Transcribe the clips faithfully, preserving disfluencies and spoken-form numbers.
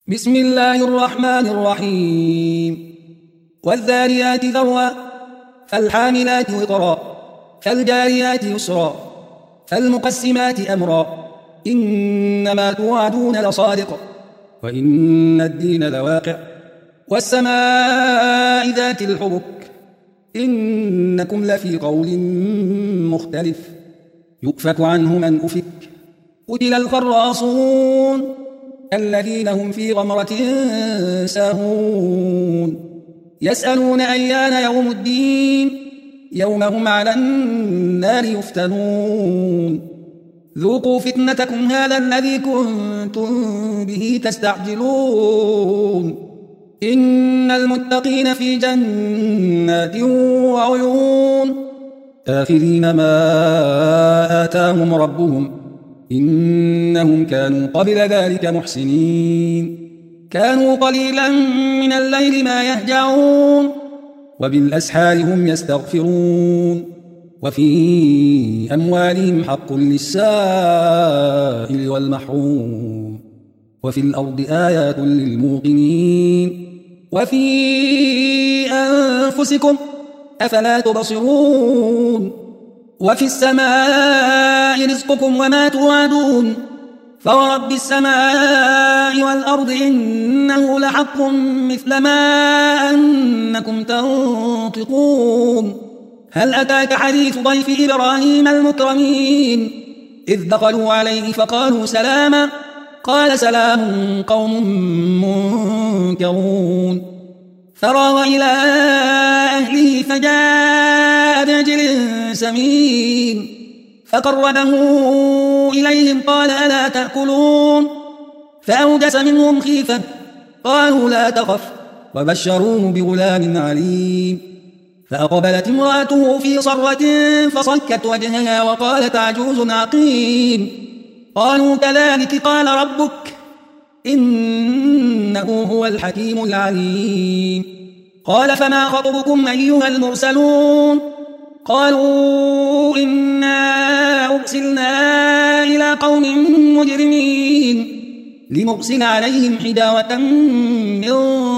بسم الله الرحمن الرحيم والذاريات ذروا فالحاملات وقرا فالجاريات يسرا فالمقسمات أمرا إنما توعدون لصادق وإن الدين لواقع والسماء ذات الحبك إنكم لفي قول مختلف يؤفك عنه من أفك قتل الخراصون الذين هم في غمرة ساهون يسألون أيان يوم الدين يوم هم على النار يفتنون ذوقوا فتنتكم هذا الذي كنتم به تستعجلون إن المتقين في جنات وعيون آخذين ما آتاهم ربهم إنهم كانوا قبل ذلك محسنين كانوا قليلا من الليل ما يهجعون وبالأسحار هم يستغفرون وفي أموالهم حق للسائل والمحروم وفي الأرض آيات للموقنين وفي أنفسكم أفلا تبصرون وفي السماء رزقكم وما توعدون فورب السماء والأرض إنه لحق مثل ما أنكم تنطقون هل أتاك حديث ضيف إبراهيم المكرمين إذ دخلوا عليه فقالوا سلاما قال سلام قوم منكرون فراغ إلى أهله فجاء بعجل سمين فقربه إليهم قال ألا تأكلون فأوجس منهم خيفة قالوا لا تخف وبشروه بغلام عليم فأقبلت امرأته في صرة فصكت وجهها وقالت عجوز عقيم قالوا كذلك قال ربك إنه هو الحكيم العليم قال فما خطبكم أيها المرسلون قالوا إنا أرسلنا إلى قوم مجرمين لنرسل عليهم حجارة من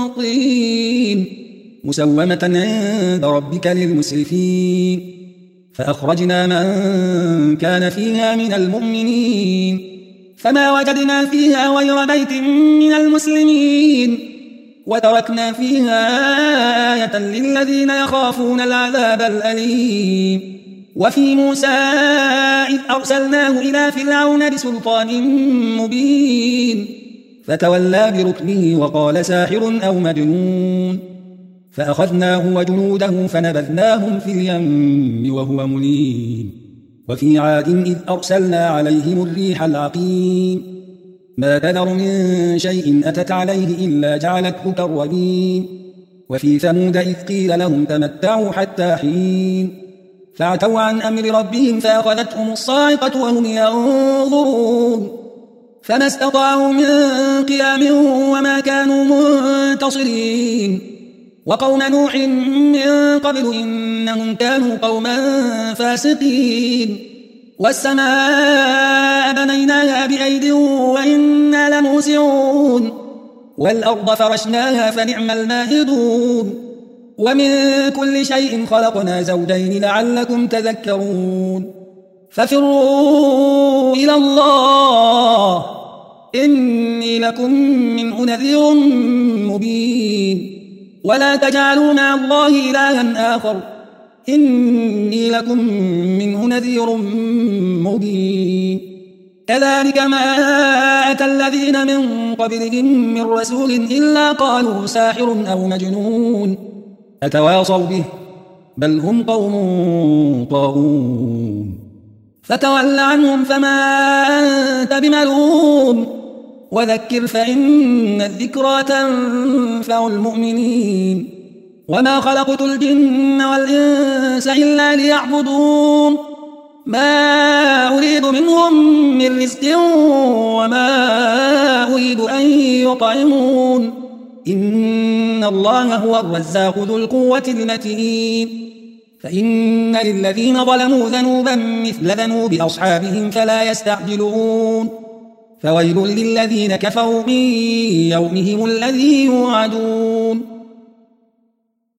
طين مسومة عند ربك للمسرفين فأخرجنا من كان فيها من المؤمنين فما وجدنا فيها غير بيت من المسلمين وتركنا فيها آية للذين يخافون العذاب الأليم وفي موسى إذ أرسلناه إلى فرعون بسلطان مبين فتولى بركنه وقال ساحر أو مجنون فأخذناه وجنوده فنبذناهم في اليم وهو مليم وفي عاد إذ أرسلنا عليهم الريح العقيم ما تذر من شيء أتت عليه إلا جعلته كالرميم وفي ثمود إذ قيل لهم تمتعوا حتى حين فعتوا عن أمر ربهم فأخذتهم الصاعقة وهم ينظرون فما استطاعوا من قيام وما كانوا منتصرين وقوم نوح من قبل إنهم كانوا قوما فاسقين والسماء بنيناها بأيد وإنا لموسعون والأرض فرشناها فنعم الماهدون ومن كل شيء خلقنا زوجين لعلكم تذكرون ففروا إلى الله إني لكم منه نذير مبين ولا تجعلوا مع الله إلها آخر إني لكم منه نذير مبين كذلك ما أتى الذين من قبلهم من رسول إلا قالوا ساحر أو مجنون أتواصوا به بل هم قوم طاغون فتول عنهم فما أنت بملوم وذكر فإن الذكرى تنفع المؤمنين وما خلقت الجن والإنس إلا ليعبدون ما أريد منهم من رزق وما أريد أن يطعمون إن الله هو الرزاق ذو القوة المتين فإن للذين ظلموا ذنوبا مثل ذنوب أصحابهم فلا يستعجلون فويل للذين كفروا من يومهم الذي يوعدون